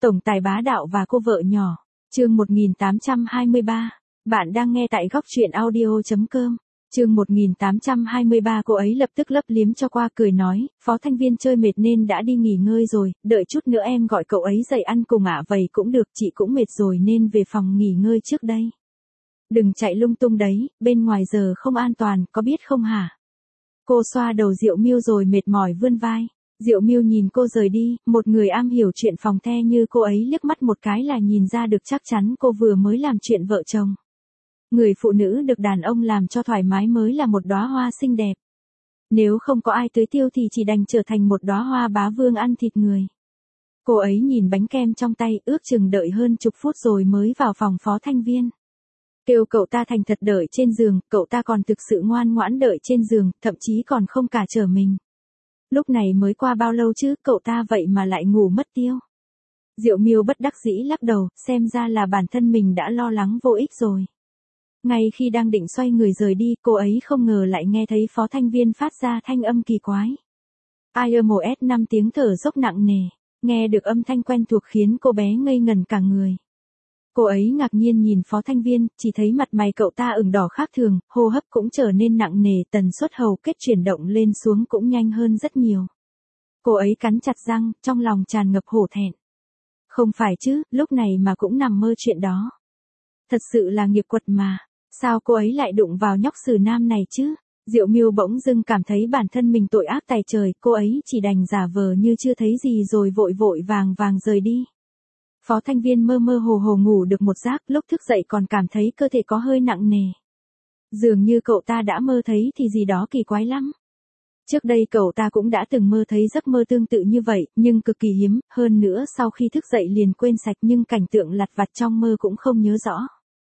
Tổng tài bá đạo và cô vợ nhỏ. Chương 1823. Bạn đang nghe tại góc truyện audio.com. Chương 1823. Cô ấy lập tức lấp liếm cho qua cười nói, Phó Thanh Viên chơi mệt nên đã đi nghỉ ngơi rồi, đợi chút nữa em gọi cậu ấy dậy ăn cùng ạ. Vậy cũng được, chị cũng mệt rồi nên về phòng nghỉ ngơi trước đây. Đừng chạy lung tung đấy, bên ngoài giờ không an toàn, có biết không hả? Cô xoa đầu Diệu Miêu rồi mệt mỏi vươn vai. Diệu Miêu nhìn cô rời đi, một người am hiểu chuyện phòng the như cô ấy liếc mắt một cái là nhìn ra được chắc chắn cô vừa mới làm chuyện vợ chồng. Người phụ nữ được đàn ông làm cho thoải mái mới là một đóa hoa xinh đẹp. Nếu không có ai tưới tiêu thì chỉ đành trở thành một đóa hoa bá vương ăn thịt người. Cô ấy nhìn bánh kem trong tay, ước chừng đợi hơn chục phút rồi mới vào phòng Phó Thanh Viên. Kêu cậu ta thành thật đợi trên giường, cậu ta còn thực sự ngoan ngoãn đợi trên giường, thậm chí còn không cả trở mình. Lúc này mới qua bao lâu chứ, cậu ta vậy mà lại ngủ mất tiêu. Diệu Miêu bất đắc dĩ lắc đầu, xem ra là bản thân mình đã lo lắng vô ích rồi. Ngay khi đang định xoay người rời đi, cô ấy không ngờ lại nghe thấy Phó Thanh Viên phát ra thanh âm kỳ quái. IMS 5 tiếng thở dốc nặng nề, nghe được âm thanh quen thuộc khiến cô bé ngây ngẩn cả người. Cô ấy ngạc nhiên nhìn Phó Thanh Viên, chỉ thấy mặt mày cậu ta ửng đỏ khác thường, hô hấp cũng trở nên nặng nề, tần suất hầu kết chuyển động lên xuống cũng nhanh hơn rất nhiều. Cô ấy cắn chặt răng, trong lòng tràn ngập hổ thẹn. Không phải chứ, lúc này mà cũng nằm mơ chuyện đó. Thật sự là nghiệp quật mà, sao cô ấy lại đụng vào nhóc xử nam này chứ? Diệu Miêu bỗng dưng cảm thấy bản thân mình tội ác tày trời, cô ấy chỉ đành giả vờ như chưa thấy gì rồi vội vội vàng vàng rời đi. Phó Thanh Viên mơ mơ hồ hồ ngủ được một giấc, lúc thức dậy còn cảm thấy cơ thể có hơi nặng nề. Dường như cậu ta đã mơ thấy thì gì đó kỳ quái lắm. Trước đây cậu ta cũng đã từng mơ thấy giấc mơ tương tự như vậy, nhưng cực kỳ hiếm, hơn nữa sau khi thức dậy liền quên sạch nhưng cảnh tượng lặt vặt trong mơ cũng không nhớ rõ.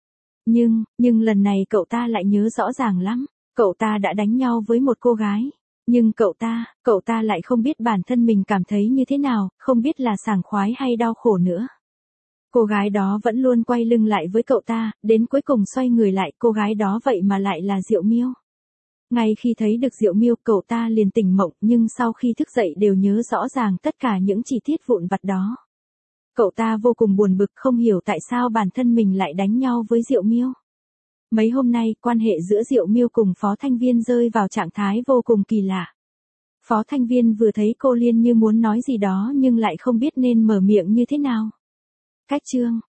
Nhưng lần này cậu ta lại nhớ rõ ràng lắm, cậu ta đã đánh nhau với một cô gái. Nhưng cậu ta lại không biết bản thân mình cảm thấy như thế nào, không biết là sảng khoái hay đau khổ nữa. Cô gái đó vẫn luôn quay lưng lại với cậu ta, đến cuối cùng xoay người lại, cô gái đó vậy mà lại là Diệu Miêu. Ngay khi thấy được Diệu Miêu, cậu ta liền tỉnh mộng, nhưng sau khi thức dậy đều nhớ rõ ràng tất cả những chi tiết vụn vặt đó. Cậu ta vô cùng buồn bực, không hiểu tại sao bản thân mình lại đánh nhau với Diệu Miêu. Mấy hôm nay, quan hệ giữa Diệu Miêu cùng Phó Thanh Viên rơi vào trạng thái vô cùng kỳ lạ. Phó Thanh Viên vừa thấy cô liền như muốn nói gì đó nhưng lại không biết nên mở miệng như thế nào. Cách chương